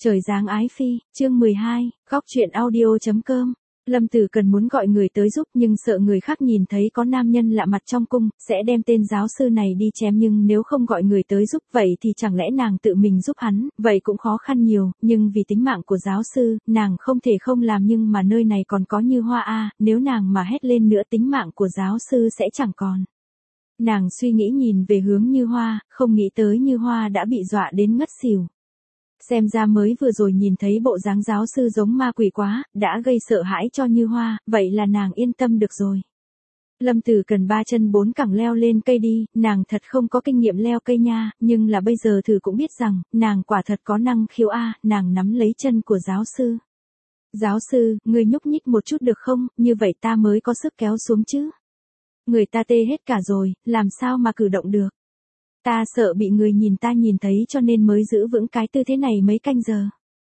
Trời giáng ái phi, chương 12, góc truyện audio.com. Lâm Tử Cần muốn gọi người tới giúp nhưng sợ người khác nhìn thấy có nam nhân lạ mặt trong cung, sẽ đem tên giáo sư này đi chém, nhưng nếu không gọi người tới giúp vậy thì chẳng lẽ nàng tự mình giúp hắn, vậy cũng khó khăn nhiều, nhưng vì tính mạng của giáo sư, nàng không thể không làm, nhưng mà nơi này còn có Như Hoa a, nếu nàng mà hét lên nữa tính mạng của giáo sư sẽ chẳng còn. Nàng suy nghĩ nhìn về hướng Như Hoa, không nghĩ tới Như Hoa đã bị dọa đến ngất xỉu. Xem ra mới vừa rồi nhìn thấy bộ dáng giáo sư giống ma quỷ quá, đã gây sợ hãi cho Như Hoa, vậy là nàng yên tâm được rồi. Lâm Tử Cần 3 chân 4 cẳng leo lên cây đi, nàng thật không có kinh nghiệm leo cây nha, nhưng là bây giờ thử cũng biết rằng, nàng quả thật có năng khiếu a, nàng nắm lấy chân của giáo sư. Giáo sư, ngươi nhúc nhích một chút được không, như vậy ta mới có sức kéo xuống chứ. Người ta tê hết cả rồi, làm sao mà cử động được. Ta sợ bị người nhìn ta nhìn thấy cho nên mới giữ vững cái tư thế này mấy canh giờ.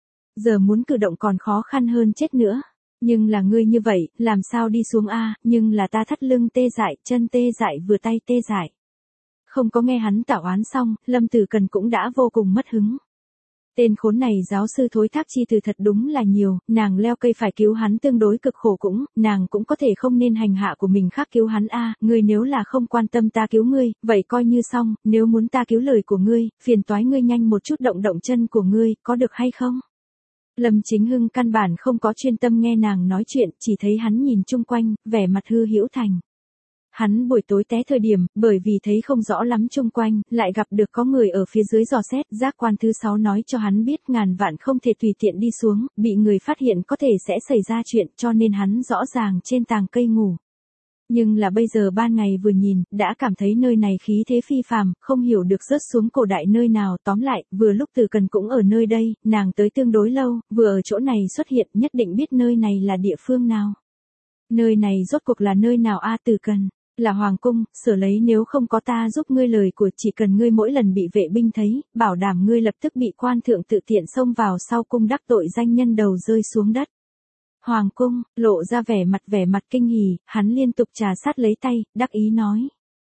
Giờ muốn cử động còn khó khăn hơn chết nữa. Nhưng là ngươi như vậy, làm sao đi xuống a? Nhưng là ta thắt lưng tê dại, chân tê dại vừa tay tê dại. Không có nghe hắn tảo oán xong, Lâm Tử Cần cũng đã vô cùng mất hứng. Tên khốn này giáo sư thối thác chi từ thật đúng là nhiều, nàng leo cây phải cứu hắn tương đối cực khổ cũng, nàng cũng có thể không nên hành hạ của mình khác cứu hắn a, ngươi nếu là không quan tâm ta cứu ngươi, vậy coi như xong, nếu muốn ta cứu lời của ngươi, phiền toái ngươi nhanh một chút động động chân của ngươi, có được hay không? Lâm Chính Hưng căn bản không có chuyên tâm nghe nàng nói chuyện, chỉ thấy hắn nhìn chung quanh, vẻ mặt hư hữu thành. Hắn buổi tối té thời điểm, bởi vì thấy không rõ lắm chung quanh, lại gặp được có người ở phía dưới dò xét, giác quan thứ 6 nói cho hắn biết ngàn vạn không thể tùy tiện đi xuống, bị người phát hiện có thể sẽ xảy ra chuyện, cho nên hắn rõ ràng trên tàng cây ngủ. Nhưng là bây giờ ban ngày vừa nhìn, đã cảm thấy nơi này khí thế phi phàm, không hiểu được rớt xuống cổ đại nơi nào, tóm lại, vừa lúc Tử Cần cũng ở nơi đây, nàng tới tương đối lâu, vừa ở chỗ này xuất hiện, nhất định biết nơi này là địa phương nào. Nơi này rốt cuộc là nơi nào a? Tử Cần? Là hoàng cung, sở lấy nếu không có ta giúp ngươi lời của, chỉ cần ngươi mỗi lần bị vệ binh thấy, bảo đảm ngươi lập tức bị quan thượng tự tiện xông vào sau cung đắc tội danh nhân đầu rơi xuống đất. Hoàng cung, lộ ra vẻ mặt kinh hỉ, hắn liên tục trà sát lấy tay, đắc ý nói.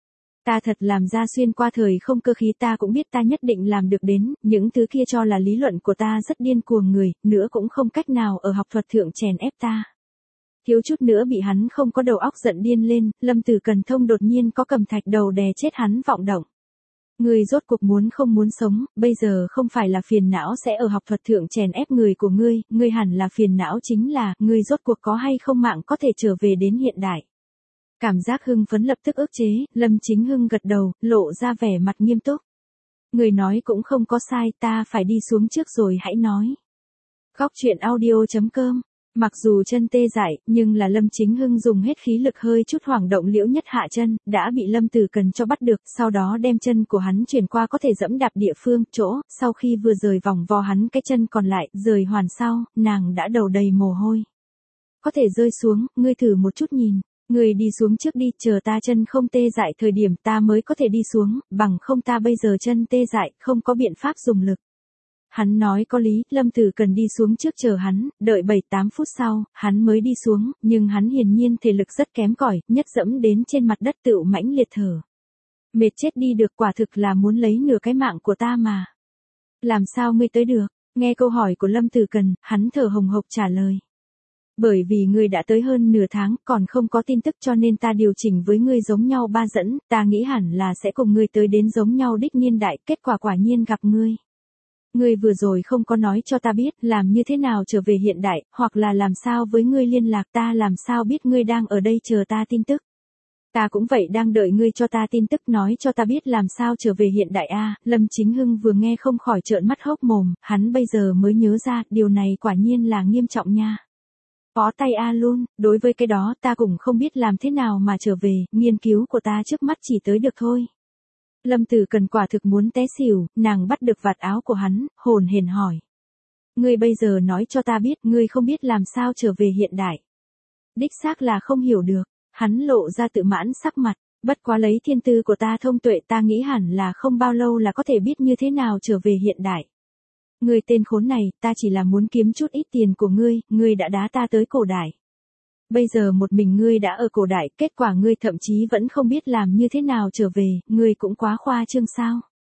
Ta thật làm ra xuyên qua thời không cơ khí, ta cũng biết ta nhất định làm được đến, những thứ kia cho là lý luận của ta rất điên cuồng người, nữa cũng không cách nào ở học thuật thượng chèn ép ta. Thiếu chút nữa bị hắn không có đầu óc giận điên lên, Lâm Tử Cần thông đột nhiên có cầm thạch đầu đè chết hắn vọng động. Ngươi rốt cuộc muốn không muốn sống, bây giờ không phải là phiền não sẽ ở học thuật thượng chèn ép người của ngươi hẳn là phiền não chính là, ngươi rốt cuộc có hay không mạng có thể trở về đến hiện đại. Cảm giác hưng phấn lập tức ức chế, Lâm Chính Hưng gật đầu, lộ ra vẻ mặt nghiêm túc. Người nói cũng không có sai, ta phải đi xuống trước rồi hãy nói. Góc truyện audio.com. Mặc dù chân tê dại, nhưng là Lâm Chính Hưng dùng hết khí lực hơi chút hoảng động Liễu Nhất Hạ chân, đã bị Lâm Tử Cần cho bắt được, sau đó đem chân của hắn chuyển qua có thể dẫm đạp địa phương, chỗ, sau khi vừa rời vòng vo hắn cái chân còn lại, rời hoàn sau, nàng đã đầu đầy mồ hôi. Có thể rơi xuống, ngươi thử một chút nhìn, ngươi đi xuống trước đi, chờ ta chân không tê dại thời điểm ta mới có thể đi xuống, bằng không ta bây giờ chân tê dại, không có biện pháp dùng lực. Hắn nói có lý, Lâm Tử Cần đi xuống trước chờ hắn, đợi 7-8 phút sau, hắn mới đi xuống, nhưng hắn hiển nhiên thể lực rất kém cỏi, nhất dẫm đến trên mặt đất tựu mãnh liệt thở. Mệt chết đi được, quả thực là muốn lấy nửa cái mạng của ta mà. Làm sao ngươi tới được? Nghe câu hỏi của Lâm Tử Cần, hắn thở hồng hộc trả lời. Bởi vì ngươi đã tới hơn nửa tháng, còn không có tin tức cho nên ta điều chỉnh với ngươi giống nhau ba dẫn, ta nghĩ hẳn là sẽ cùng ngươi tới đến giống nhau đích niên đại, kết quả quả nhiên gặp ngươi. Ngươi vừa rồi không có nói cho ta biết làm như thế nào trở về hiện đại, hoặc là làm sao với ngươi liên lạc, ta làm sao biết ngươi đang ở đây chờ ta tin tức. Ta cũng vậy đang đợi ngươi cho ta tin tức, nói cho ta biết làm sao trở về hiện đại a. Lâm Chính Hưng vừa nghe không khỏi trợn mắt hốc mồm, hắn bây giờ mới nhớ ra, điều này quả nhiên là nghiêm trọng nha. Bó tay a luôn, đối với cái đó ta cũng không biết làm thế nào mà trở về, nghiên cứu của ta trước mắt chỉ tới được thôi. Lâm Tử Cần quả thực muốn té xỉu, nàng bắt được vạt áo của hắn, hồn hển hỏi. Ngươi bây giờ nói cho ta biết, ngươi không biết làm sao trở về hiện đại. Đích xác là không hiểu được, hắn lộ ra tự mãn sắc mặt, bất quá lấy thiên tư của ta thông tuệ ta nghĩ hẳn là không bao lâu là có thể biết như thế nào trở về hiện đại. Ngươi tên khốn này, ta chỉ là muốn kiếm chút ít tiền của ngươi đã đá ta tới cổ đại. Bây giờ một mình ngươi đã ở cổ đại, kết quả ngươi thậm chí vẫn không biết làm như thế nào trở về, ngươi cũng quá khoa trương sao.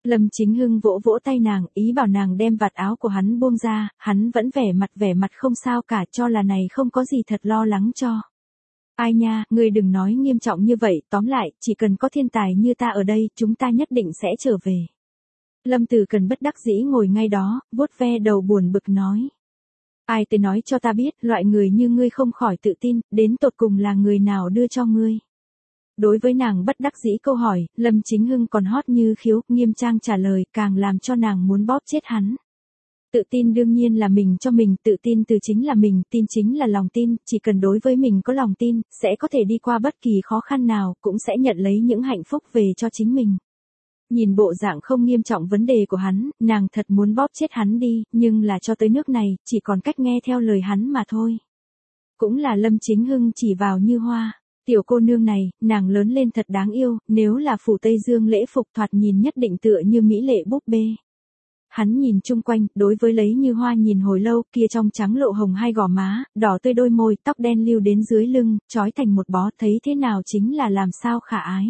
Lâm Chính Hưng vỗ vỗ tay nàng, ý bảo nàng đem vạt áo của hắn buông ra, hắn vẫn vẻ mặt không sao cả, cho là này không có gì thật lo lắng cho. Ai nha, ngươi đừng nói nghiêm trọng như vậy, tóm lại, chỉ cần có thiên tài như ta ở đây, chúng ta nhất định sẽ trở về. Lâm Tử Cần bất đắc dĩ ngồi ngay đó, vuốt ve đầu buồn bực nói. Ai tới nói cho ta biết, loại người như ngươi không khỏi tự tin, đến tột cùng là người nào đưa cho ngươi. Đối với nàng bất đắc dĩ câu hỏi, Lâm Chính Hưng còn hót như khiếu, nghiêm trang trả lời, càng làm cho nàng muốn bóp chết hắn. Tự tin đương nhiên là mình cho mình, tự tin từ chính là mình, tin chính là lòng tin, chỉ cần đối với mình có lòng tin, sẽ có thể đi qua bất kỳ khó khăn nào, cũng sẽ nhận lấy những hạnh phúc về cho chính mình. Nhìn bộ dạng không nghiêm trọng vấn đề của hắn, nàng thật muốn bóp chết hắn đi, nhưng là cho tới nước này, chỉ còn cách nghe theo lời hắn mà thôi. Cũng là Lâm Chính Hưng chỉ vào Như Hoa. Tiểu cô nương này, nàng lớn lên thật đáng yêu, nếu là phủ Tây Dương lễ phục thoạt nhìn nhất định tựa như mỹ lệ búp bê. Hắn nhìn chung quanh, đối với lấy Như Hoa nhìn hồi lâu, kia trong trắng lộ hồng hai gò má, đỏ tươi đôi môi, tóc đen lưu đến dưới lưng, trói thành một bó, thấy thế nào chính là làm sao khả ái.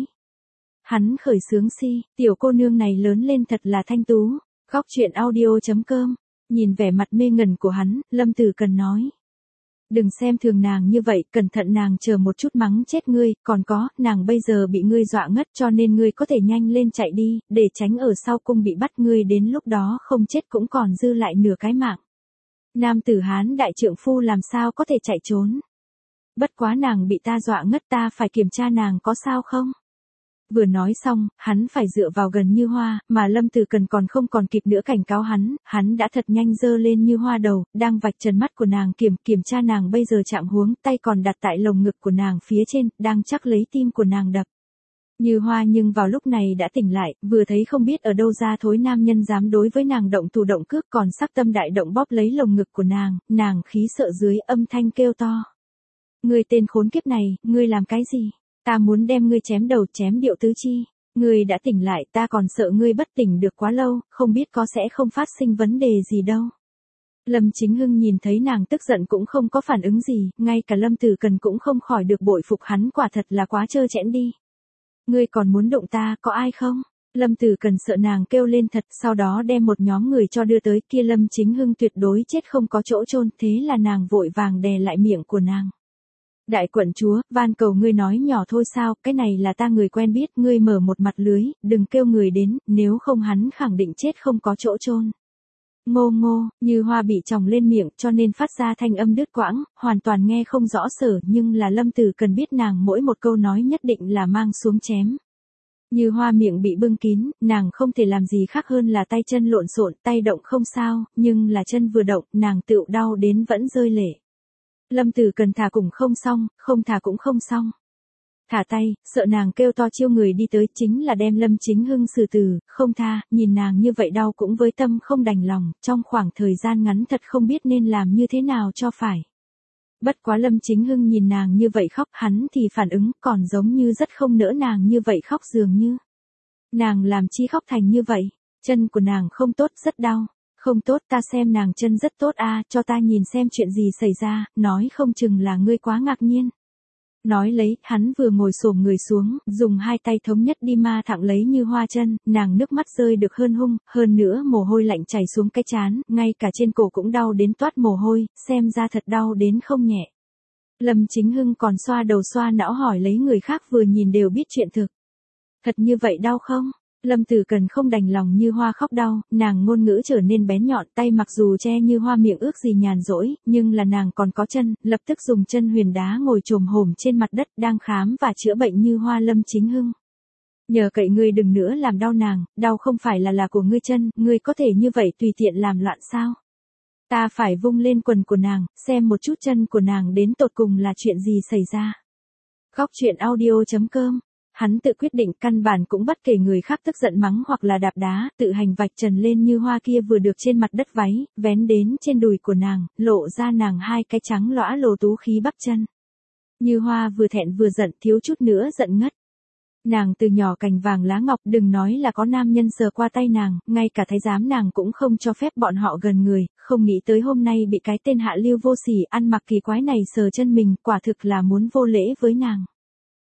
Hắn khởi sướng si, tiểu cô nương này lớn lên thật là thanh tú. Góc truyện audio.com, nhìn vẻ mặt mê ngẩn của hắn, Lâm Tử Cần nói. Đừng xem thường nàng như vậy, cẩn thận nàng chờ một chút mắng chết ngươi, còn có, nàng bây giờ bị ngươi dọa ngất cho nên ngươi có thể nhanh lên chạy đi, để tránh ở sau cung bị bắt ngươi đến lúc đó không chết cũng còn dư lại nửa cái mạng. Nam tử Hán đại trượng phu làm sao có thể chạy trốn. Bất quá nàng bị ta dọa ngất ta phải kiểm tra nàng có sao không. Vừa nói xong, hắn phải dựa vào gần Như Hoa, mà Lâm Tử Cần còn không còn kịp nữa cảnh cáo hắn đã thật nhanh giơ lên Như Hoa đầu, đang vạch trần mắt của nàng kiểm tra nàng bây giờ trạng huống, tay còn đặt tại lồng ngực của nàng phía trên, đang chắc lấy tim của nàng đập. Như Hoa nhưng vào lúc này đã tỉnh lại, vừa thấy không biết ở đâu ra thối nam nhân dám đối với nàng động thủ động cước còn sắc tâm đại động bóp lấy lồng ngực của nàng khí sợ dưới âm thanh kêu to. Ngươi tên khốn kiếp này, ngươi làm cái gì? Ta muốn đem ngươi chém đầu chém điệu tứ chi. Ngươi đã tỉnh lại ta còn sợ ngươi bất tỉnh được quá lâu, không biết có sẽ không phát sinh vấn đề gì đâu. Lâm Chính Hưng nhìn thấy nàng tức giận cũng không có phản ứng gì, ngay cả Lâm Tử Cần cũng không khỏi được bội phục hắn quả thật là quá trơ trẽn đi. Ngươi còn muốn động ta, có ai không? Lâm Tử Cần sợ nàng kêu lên thật, sau đó đem một nhóm người cho đưa tới kia Lâm Chính Hưng tuyệt đối chết không có chỗ chôn, thế là nàng vội vàng đè lại miệng của nàng. Đại quận chúa, van cầu ngươi nói nhỏ thôi sao, cái này là ta người quen biết, ngươi mở một mặt lưới, đừng kêu người đến, nếu không hắn khẳng định chết không có chỗ chôn. Ngô ngô, Như Hoa bị tròng lên miệng cho nên phát ra thanh âm đứt quãng, hoàn toàn nghe không rõ sở, nhưng là Lâm Tử Cần biết nàng mỗi một câu nói nhất định là mang xuống chém. Như Hoa miệng bị bưng kín, nàng không thể làm gì khác hơn là tay chân lộn xộn, tay động không sao, nhưng là chân vừa động, nàng tựu đau đến vẫn rơi lệ. Lâm Tử Cần thả cũng không xong, không thả cũng không xong. Thả tay, sợ nàng kêu to chiêu người đi tới chính là đem Lâm Chính Hưng xử tử, không tha, nhìn nàng như vậy đau cũng với tâm không đành lòng, trong khoảng thời gian ngắn thật không biết nên làm như thế nào cho phải. Bất quá Lâm Chính Hưng nhìn nàng như vậy khóc, hắn thì phản ứng còn giống như rất không nỡ nàng như vậy khóc dường như. Nàng làm chi khóc thành như vậy, chân của nàng không tốt rất đau. Không tốt ta xem nàng chân rất tốt cho ta nhìn xem chuyện gì xảy ra, nói không chừng là ngươi quá ngạc nhiên. Nói lấy, hắn vừa ngồi xổm người xuống, dùng hai tay thống nhất đi ma thẳng lấy Như Hoa chân, nàng nước mắt rơi được hơn nữa mồ hôi lạnh chảy xuống cái trán, ngay cả trên cổ cũng đau đến toát mồ hôi, xem ra thật đau đến không nhẹ. Lâm Chính Hưng còn xoa đầu xoa não hỏi lấy người khác vừa nhìn đều biết chuyện thực. Thật như vậy đau không? Lâm Tử Cần không đành lòng Như Hoa khóc đau, nàng ngôn ngữ trở nên bén nhọn, tay mặc dù che Như Hoa miệng ước gì nhàn rỗi, nhưng là nàng còn có chân, lập tức dùng chân huyền đá ngồi chồm hổm trên mặt đất đang khám và chữa bệnh Như Hoa. Lâm Chính Hưng. Nhờ cậy ngươi đừng nữa làm đau nàng, đau không phải là của ngươi chân, ngươi có thể như vậy tùy tiện làm loạn sao? Ta phải vung lên quần của nàng, xem một chút chân của nàng đến tột cùng là chuyện gì xảy ra. Góc truyện audio.com. Hắn tự quyết định căn bản cũng bất kể người khác tức giận mắng hoặc là đạp đá, tự hành vạch trần lên Như Hoa kia vừa được trên mặt đất váy, vén đến trên đùi của nàng, lộ ra nàng hai cái trắng lõa lồ tú khí bắp chân. Như Hoa vừa thẹn vừa giận, thiếu chút nữa giận ngất. Nàng từ nhỏ cành vàng lá ngọc, đừng nói là có nam nhân sờ qua tay nàng, ngay cả thái giám nàng cũng không cho phép bọn họ gần người, không nghĩ tới hôm nay bị cái tên hạ lưu vô sỉ ăn mặc kỳ quái này sờ chân mình, quả thực là muốn vô lễ với nàng.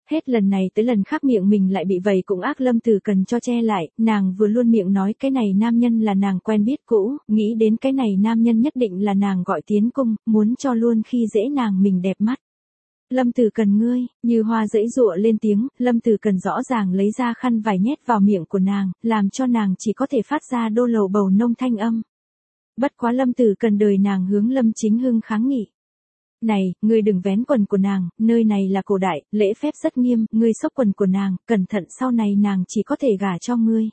Hết lần này tới lần khác miệng mình lại bị vầy cũng ác Lâm Tử Cần cho che lại, nàng vừa luôn miệng nói cái này nam nhân là nàng quen biết cũ, nghĩ đến cái này nam nhân nhất định là nàng gọi tiến cung, muốn cho luôn khi dễ nàng mình đẹp mắt. Lâm Tử Cần ngươi, Như Hoa giãy giụa lên tiếng, Lâm Tử Cần rõ ràng lấy ra khăn vải nhét vào miệng của nàng, làm cho nàng chỉ có thể phát ra đô lầu bầu nông thanh âm. Bất quá Lâm Tử Cần đời nàng hướng Lâm Chính Hưng kháng nghị. Này, ngươi đừng vén quần của nàng, nơi này là cổ đại, lễ phép rất nghiêm, ngươi xốc quần của nàng, cẩn thận sau này nàng chỉ có thể gả cho ngươi.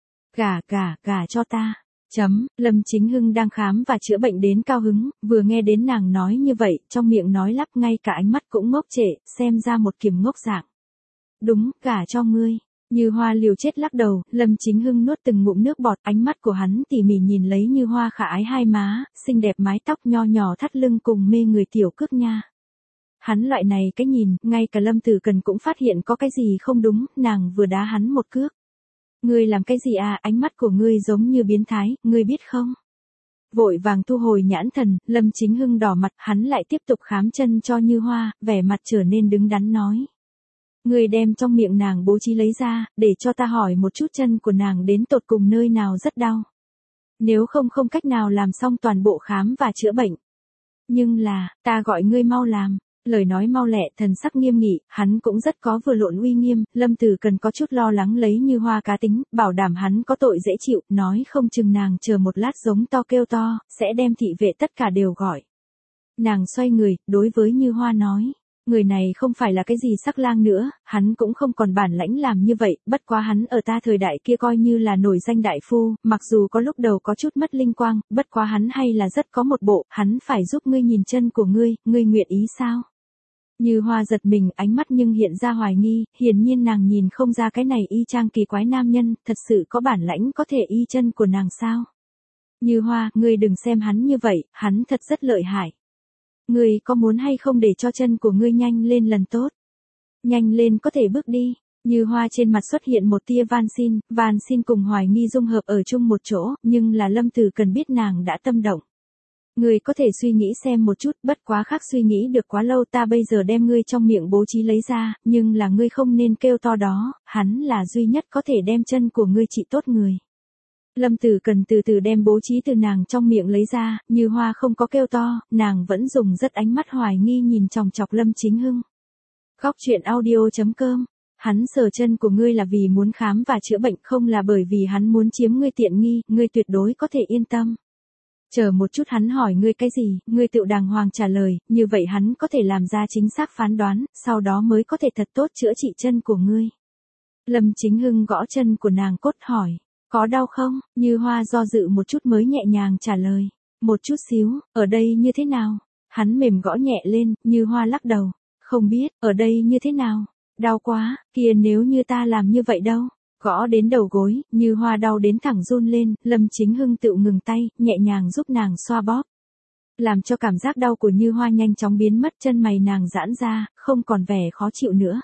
Gả cho ta. Lâm Chính Hưng đang khám và chữa bệnh đến cao hứng, vừa nghe đến nàng nói như vậy, trong miệng nói lắp ngay cả ánh mắt cũng ngốc trệ, xem ra một kiềm ngốc dạng. Đúng, gả cho ngươi. Như Hoa liều chết lắc đầu, Lâm Chính Hưng nuốt từng ngụm nước bọt, ánh mắt của hắn tỉ mỉ nhìn lấy Như Hoa khả ái hai má, xinh đẹp mái tóc nho nhỏ thắt lưng cùng mê người tiểu cước nha. Hắn loại này cái nhìn, ngay cả Lâm Tử Cần cũng phát hiện có cái gì không đúng, nàng vừa đá hắn một cước. Ngươi làm cái gì à, ánh mắt của ngươi giống như biến thái, ngươi biết không? Vội vàng thu hồi nhãn thần, Lâm Chính Hưng đỏ mặt, hắn lại tiếp tục khám chân cho Như Hoa, vẻ mặt trở nên đứng đắn nói. Ngươi đem trong miệng nàng bố trí lấy ra, để cho ta hỏi một chút chân của nàng đến tột cùng nơi nào rất đau. Nếu không cách nào làm xong toàn bộ khám và chữa bệnh. Nhưng là, ta gọi ngươi mau làm. Lời nói mau lẹ, thần sắc nghiêm nghị, hắn cũng rất có vừa lộn uy nghiêm, Lâm Tử Cần có chút lo lắng lấy Như Hoa cá tính, bảo đảm hắn có tội dễ chịu, nói không chừng nàng chờ một lát giống to kêu to, sẽ đem thị vệ tất cả đều gọi. Nàng xoay người, đối với Như Hoa nói, người này không phải là cái gì sắc lang nữa, hắn cũng không còn bản lãnh làm như vậy, bất quá hắn ở ta thời đại kia coi như là nổi danh đại phu, mặc dù có lúc đầu có chút mất linh quang, bất quá hắn hay là rất có một bộ, hắn phải giúp ngươi nhìn chân của ngươi nguyện ý sao? Như Hoa giật mình, ánh mắt nhưng hiện ra hoài nghi, hiển nhiên nàng nhìn không ra cái này y chang kỳ quái nam nhân, thật sự có bản lãnh có thể y chân của nàng sao? Như Hoa, ngươi đừng xem hắn như vậy, hắn thật rất lợi hại. Ngươi có muốn hay không để cho chân của ngươi nhanh lên lần tốt? Nhanh lên có thể bước đi. Như Hoa trên mặt xuất hiện một tia van xin cùng hoài nghi dung hợp ở chung một chỗ, nhưng là Lâm Tử Cần biết nàng đã tâm động. Ngươi có thể suy nghĩ xem một chút, bất quá khác suy nghĩ được quá lâu, ta bây giờ đem ngươi trong miệng bố trí lấy ra, nhưng là ngươi không nên kêu to đó, hắn là duy nhất có thể đem chân của ngươi trị tốt người. Lâm Tử Cần từ từ đem bố trí từ nàng trong miệng lấy ra, Như Hoa không có kêu to, nàng vẫn dùng rất ánh mắt hoài nghi nhìn chòng chọc Lâm Chính Hưng. Góc truyện audio.com. Hắn sờ chân của ngươi là vì muốn khám và chữa bệnh, không là bởi vì hắn muốn chiếm ngươi tiện nghi, ngươi tuyệt đối có thể yên tâm. Chờ một chút, hắn hỏi ngươi cái gì, ngươi tự đàng hoàng trả lời, như vậy hắn có thể làm ra chính xác phán đoán, sau đó mới có thể thật tốt chữa trị chân của ngươi. Lâm Chính Hưng gõ chân của nàng cốt hỏi, có đau không? Như Hoa do dự một chút mới nhẹ nhàng trả lời, một chút xíu, ở đây như thế nào? Hắn mềm gõ nhẹ lên, Như Hoa lắc đầu, không biết, ở đây như thế nào? Đau quá, kia nếu như ta làm như vậy đâu? Gõ đến đầu gối, Như Hoa đau đến thẳng run lên, Lâm Chính Hưng tự ngừng tay, nhẹ nhàng giúp nàng xoa bóp. Làm cho cảm giác đau của Như Hoa nhanh chóng biến mất, chân mày nàng giãn ra, không còn vẻ khó chịu nữa.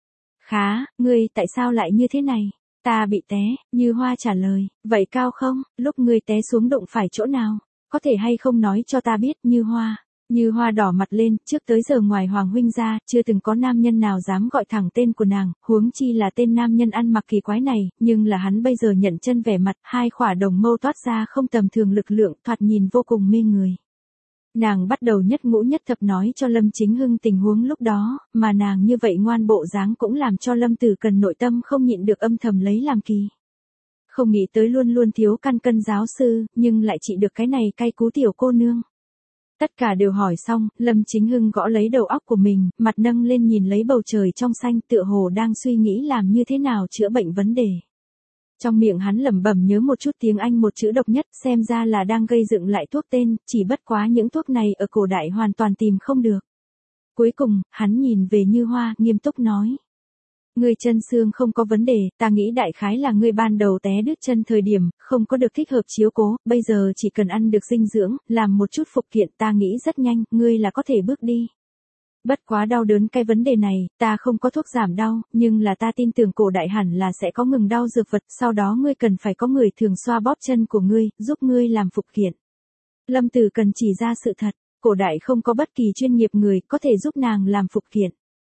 Khá, ngươi tại sao lại như thế này? Ta bị té, Như Hoa trả lời, vậy cao không, lúc ngươi té xuống đụng phải chỗ nào? Có thể hay không nói cho ta biết, Như Hoa? Như Hoa đỏ mặt lên, trước tới giờ ngoài Hoàng huynh ra, chưa từng có nam nhân nào dám gọi thẳng tên của nàng, huống chi là tên nam nhân ăn mặc kỳ quái này, nhưng là hắn bây giờ nhận chân vẻ mặt, hai khỏa đồng mâu toát ra không tầm thường lực lượng, thoạt nhìn vô cùng mê người. Nàng bắt đầu nhất ngũ nhất thập nói cho Lâm Chính Hưng tình huống lúc đó, mà nàng như vậy ngoan bộ dáng cũng làm cho Lâm Tử Cần nội tâm không nhịn được âm thầm lấy làm kỳ. Không nghĩ tới luôn luôn thiếu căn cân giáo sư, nhưng lại trị được cái này cay cú tiểu cô nương. Tất cả đều hỏi xong, Lâm Chính Hưng gõ lấy đầu óc của mình, mặt nâng lên nhìn lấy bầu trời trong xanh, tựa hồ đang suy nghĩ làm như thế nào chữa bệnh vấn đề. Trong miệng hắn lẩm bẩm nhớ một chút tiếng Anh một chữ độc nhất, xem ra là đang gây dựng lại thuốc tên, chỉ bất quá những thuốc này ở cổ đại hoàn toàn tìm không được. Cuối cùng, hắn nhìn về Như Hoa, nghiêm túc nói. Ngươi chân xương không có vấn đề, ta nghĩ đại khái là ngươi ban đầu té đứt chân thời điểm, không có được thích hợp chiếu cố, bây giờ chỉ cần ăn được dinh dưỡng, làm một chút phục kiện, ta nghĩ rất nhanh, ngươi là có thể bước đi. Bất quá đau đớn cái vấn đề này, ta không có thuốc giảm đau, nhưng là ta tin tưởng cổ đại hẳn là sẽ có ngừng đau dược vật, sau đó ngươi cần phải có người thường xoa bóp chân của ngươi, giúp ngươi làm phục kiện. Lâm Tử Cần chỉ ra sự thật, cổ đại không có bất kỳ chuyên nghiệp người có thể giúp nàng làm phục kiện.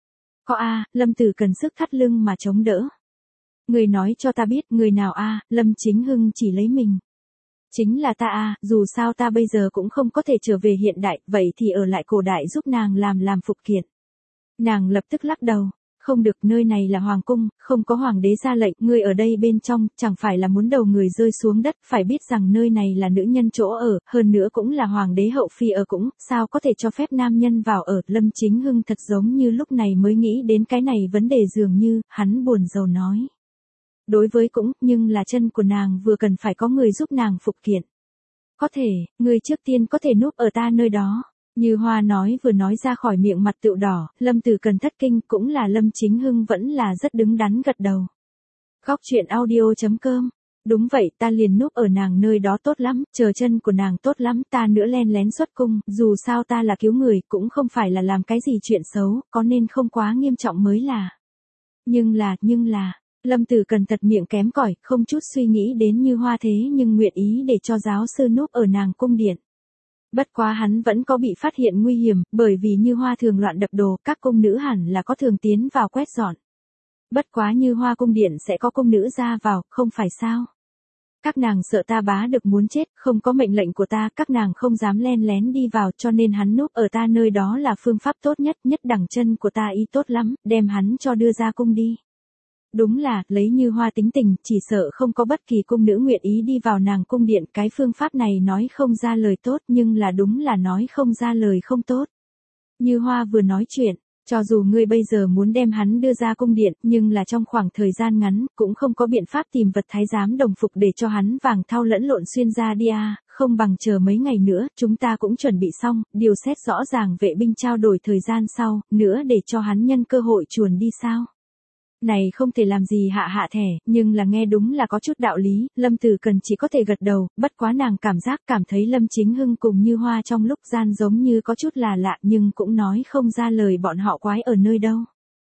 Có a, Lâm Tử cần sức thắt lưng mà chống đỡ. Người nói cho ta biết người nào a, Lâm Chính Hưng chỉ lấy mình. Chính là ta a, dù sao ta bây giờ cũng không có thể trở về hiện đại, vậy thì ở lại cổ đại giúp nàng làm phụ kiện. Nàng lập tức lắc đầu. Không được, nơi này là hoàng cung, không có hoàng đế ra lệnh, ngươi ở đây bên trong, chẳng phải là muốn đầu người rơi xuống đất, phải biết rằng nơi này là nữ nhân chỗ ở, hơn nữa cũng là hoàng đế hậu phi ở cũng, sao có thể cho phép nam nhân vào ở. Lâm Chính Hưng thật giống như lúc này mới nghĩ đến cái này vấn đề, dường như, hắn buồn rầu nói. Đối với cũng, nhưng là chân của nàng vừa cần phải có người giúp nàng phục kiện. Có thể, ngươi trước tiên có thể núp ở ta nơi đó. Như Hoa nói vừa nói ra khỏi miệng mặt tựu đỏ, Lâm Tử Cần thất kinh, cũng là Lâm Chính Hưng vẫn là rất đứng đắn gật đầu. Góc truyện audio.com. Đúng vậy, ta liền núp ở nàng nơi đó tốt lắm, chờ chân của nàng tốt lắm, ta nữa len lén xuất cung, dù sao ta là cứu người, cũng không phải là làm cái gì chuyện xấu, có nên không quá nghiêm trọng mới là. Nhưng là, Lâm Tử Cần tật miệng kém cỏi, không chút suy nghĩ đến Như Hoa thế nhưng nguyện ý để cho giáo sư núp ở nàng cung điện. Bất quá hắn vẫn có bị phát hiện nguy hiểm, bởi vì Như Hoa thường loạn đập đồ, các cung nữ hẳn là có thường tiến vào quét dọn. Bất quá Như Hoa cung điện sẽ có cung nữ ra vào, không phải sao? Các nàng sợ ta bá được muốn chết, không có mệnh lệnh của ta, các nàng không dám len lén đi vào, cho nên hắn núp ở ta nơi đó là phương pháp tốt nhất, nhất đẳng chân của ta ý tốt lắm, đem hắn cho đưa ra cung đi. Đúng là, lấy Như Hoa tính tình, chỉ sợ không có bất kỳ cung nữ nguyện ý đi vào nàng cung điện, cái phương pháp này nói không ra lời tốt nhưng là đúng là nói không ra lời không tốt. Như Hoa vừa nói chuyện, cho dù ngươi bây giờ muốn đem hắn đưa ra cung điện, nhưng là trong khoảng thời gian ngắn, cũng không có biện pháp tìm vật thái giám đồng phục để cho hắn vàng thau lẫn lộn xuyên ra đi à, không bằng chờ mấy ngày nữa, chúng ta cũng chuẩn bị xong, điều xét rõ ràng vệ binh trao đổi thời gian sau, nữa để cho hắn nhân cơ hội chuồn đi sao. Này không thể làm gì hạ thẻ, nhưng là nghe đúng là có chút đạo lý, Lâm Tử Cần chỉ có thể gật đầu, bất quá nàng cảm thấy Lâm Chính Hưng cùng Như Hoa trong lúc gian giống như có chút là lạ nhưng cũng nói không ra lời bọn họ quái ở nơi đâu.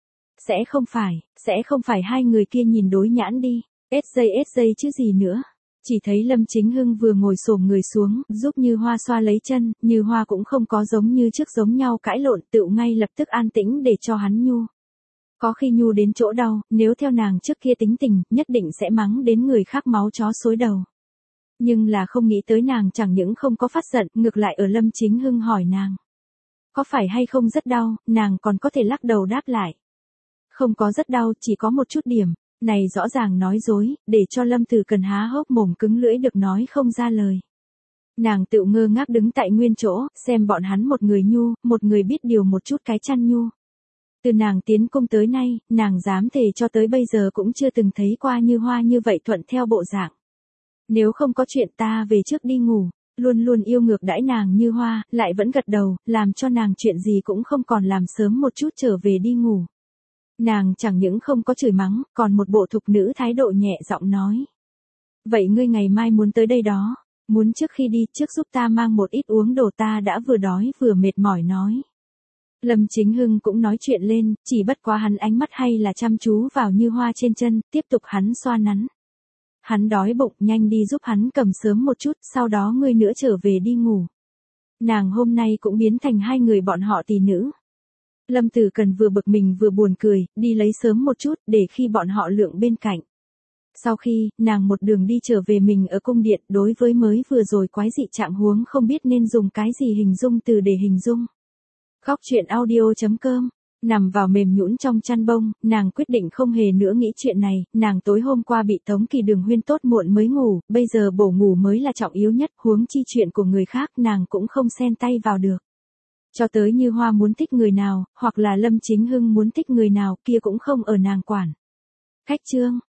Sẽ không phải hai người kia nhìn đối nhãn đi, SJ chứ gì nữa. Chỉ thấy Lâm Chính Hưng vừa ngồi xổm người xuống, giúp Như Hoa xoa lấy chân, Như Hoa cũng không có giống như trước giống nhau cãi lộn, tựu ngay lập tức an tĩnh để cho hắn nhu. Có khi nhu đến chỗ đau, nếu theo nàng trước kia tính tình, nhất định sẽ mắng đến người khác máu chó xối đầu. Nhưng là không nghĩ tới nàng chẳng những không có phát giận, ngược lại ở Lâm Chính Hưng hỏi nàng. Có phải hay không rất đau, nàng còn có thể lắc đầu đáp lại. Không có rất đau, chỉ có một chút điểm, này rõ ràng nói dối, để cho Lâm Tử Cần há hốc mồm cứng lưỡi được nói không ra lời. Nàng tự ngơ ngác đứng tại nguyên chỗ, xem bọn hắn một người nhu, một người biết điều một chút cái chăn nhu. Từ nàng tiến cung tới nay, nàng dám thề cho tới bây giờ cũng chưa từng thấy qua Như Hoa như vậy thuận theo bộ dạng. Nếu không có chuyện ta về trước đi ngủ, luôn luôn yêu ngược đãi nàng Như Hoa, lại vẫn gật đầu, làm cho nàng chuyện gì cũng không còn làm sớm một chút trở về đi ngủ. Nàng chẳng những không có chửi mắng, còn một bộ thục nữ thái độ nhẹ giọng nói. Vậy ngươi ngày mai muốn tới đây đó, muốn trước khi đi trước giúp ta mang một ít uống đồ, ta đã vừa đói vừa mệt mỏi nói. Lâm Chính Hưng cũng nói chuyện lên, chỉ bất quá hắn ánh mắt hay là chăm chú vào Như Hoa trên chân, tiếp tục hắn xoa nắn. Hắn đói bụng, nhanh đi giúp hắn cầm sớm một chút, sau đó ngươi nữa trở về đi ngủ. Nàng hôm nay cũng biến thành hai người bọn họ tỷ nữ. Lâm Tử Cần vừa bực mình vừa buồn cười, đi lấy sớm một chút, để khi bọn họ lượng bên cạnh. Sau khi, nàng một đường đi trở về mình ở cung điện, đối với mới vừa rồi quái dị trạng huống không biết nên dùng cái gì hình dung từ để hình dung. Góc truyện audio.com. Nằm vào mềm nhũn trong chăn bông, nàng quyết định không hề nữa nghĩ chuyện này, nàng tối hôm qua bị Tống Kỳ Đường huyên tốt muộn mới ngủ, bây giờ bổ ngủ mới là trọng yếu nhất, huống chi chuyện của người khác nàng cũng không xen tay vào được. Cho tới Như Hoa muốn thích người nào, hoặc là Lâm Chính Hưng muốn thích người nào, kia cũng không ở nàng quản. Khách trương,